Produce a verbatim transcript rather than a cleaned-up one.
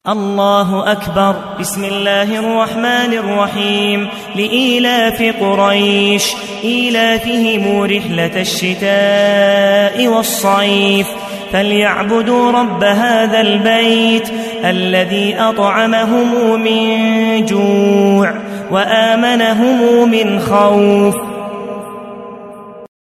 الله أكبر. بسم الله الرحمن الرحيم. لإيلاف قريش إيلافهم رحلة الشتاء والصيف فليعبدوا رب هذا البيت الذي أطعمهم من جوع وآمنهم من خوف.